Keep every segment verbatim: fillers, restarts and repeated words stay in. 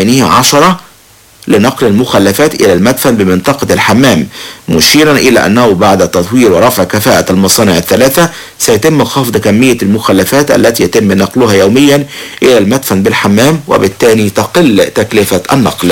مكانه عشرة لنقل المخلفات إلى المدفن بمنطقة الحمام، مشيرا إلى أنه بعد تطوير ورفع كفاءة المصانع الثلاثة سيتم خفض كمية المخلفات التي يتم نقلها يوميا إلى المدفن بالحمام، وبالتالي تقل تكلفة النقل.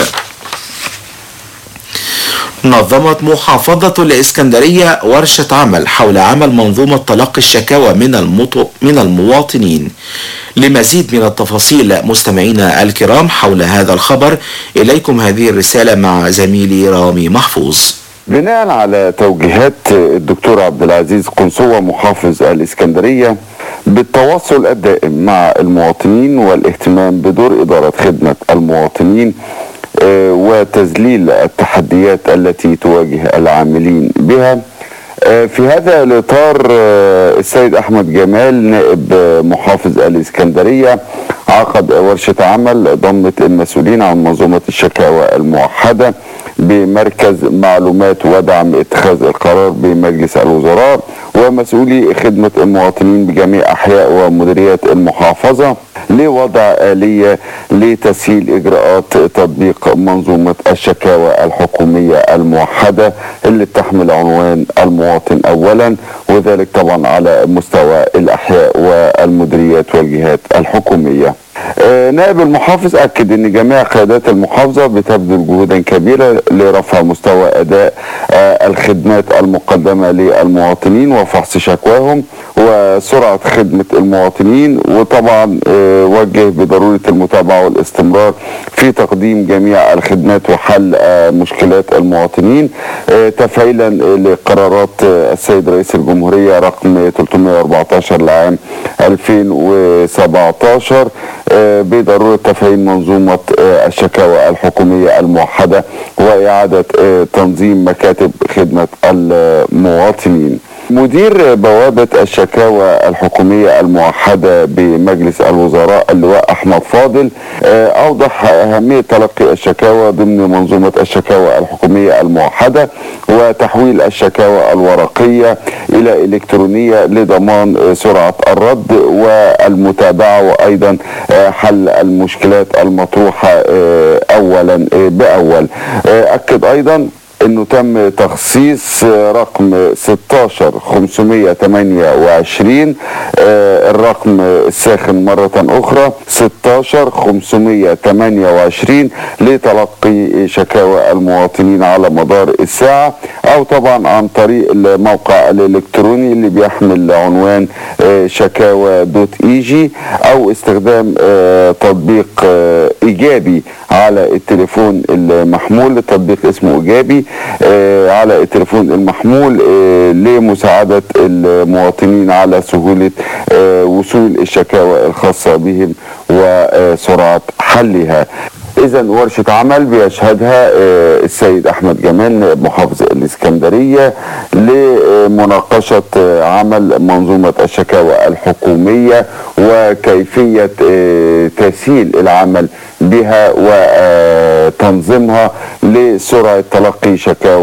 نظمت محافظة الإسكندرية ورشة عمل حول عمل منظومة تلقي الشكاوى من المطو... من المواطنين. لمزيد من التفاصيل مستمعينا الكرام حول هذا الخبر، إليكم هذه الرسالة مع زميلي رامي محفوظ. بناء على توجيهات الدكتور عبد العزيز قنصوة محافظ الإسكندرية بالتواصل الدائم مع المواطنين والاهتمام بدور إدارة خدمة المواطنين وتذليل التحديات التي تواجه العاملين بها، في هذا الإطار السيد أحمد جمال نائب محافظ الإسكندرية عقد ورشة عمل ضمت المسؤولين عن منظومة الشكاوى الموحدة بمركز معلومات ودعم اتخاذ القرار بمجلس الوزراء ومسؤولي خدمة المواطنين بجميع أحياء ومديريات المحافظة لوضع آلية لتسهيل إجراءات تطبيق منظومة الشكاوى الحكومية الموحدة اللي بتحمل عنوان المواطن أولا، وذلك طبعا على مستوى الأحياء والمديريات والجهات الحكومية. نائب المحافظ أكد أن جميع قيادات المحافظة بتبذل جهودا كبيرة لرفع مستوى أداء الخدمات المقدمة للمواطنين وفحص شكواهم وسرعة خدمة المواطنين، وطبعا وجه بضرورة المتابعة والاستمرار في تقديم جميع الخدمات وحل مشكلات المواطنين تفعيلا لقرارات السيد رئيس الجمهورية رقم ثلاثمائة وأربعة عشر لعام ألفين وسبعة عشر بضرورة تفعيل منظومة الشكاوى الحكومية الموحدة وإعادة تنظيم مكاتب خدمة المواطنين. مدير بوابة الشكاوى الحكومية الموحدة بمجلس الوزراء اللواء أحمد فاضل أوضح أهمية تلقي الشكاوى ضمن منظومة الشكاوى الحكومية الموحدة وتحويل الشكاوى الورقية إلى إلكترونية لضمان سرعة الرد والمتابعة وأيضا حل المشكلات المطروحة أولا بأول. أكد أيضا انه تم تخصيص رقم ستة عشر خمسمائة وثمانية وعشرين الرقم الساخن مرة اخرى ستة عشر خمسمائة وثمانية وعشرين لتلقي شكاوى المواطنين على مدار الساعة، او طبعا عن طريق الموقع الالكتروني اللي بيحمل عنوان شكاوى دوت ايجي، او استخدام تطبيق ايجابي على التليفون المحمول. التطبيق اسمه ايجابي على التليفون المحمول لمساعدة المواطنين على سهولة وصول الشكاوى الخاصة بهم وسرعة حلها. إذا ورشة عمل بيشهدها السيد أحمد جمال نائب محافظ الإسكندرية لمناقشة عمل منظومة الشكاوى الحكومية وكيفية تسهيل العمل بها وتنظيمها لسرعة تلقي شكاوى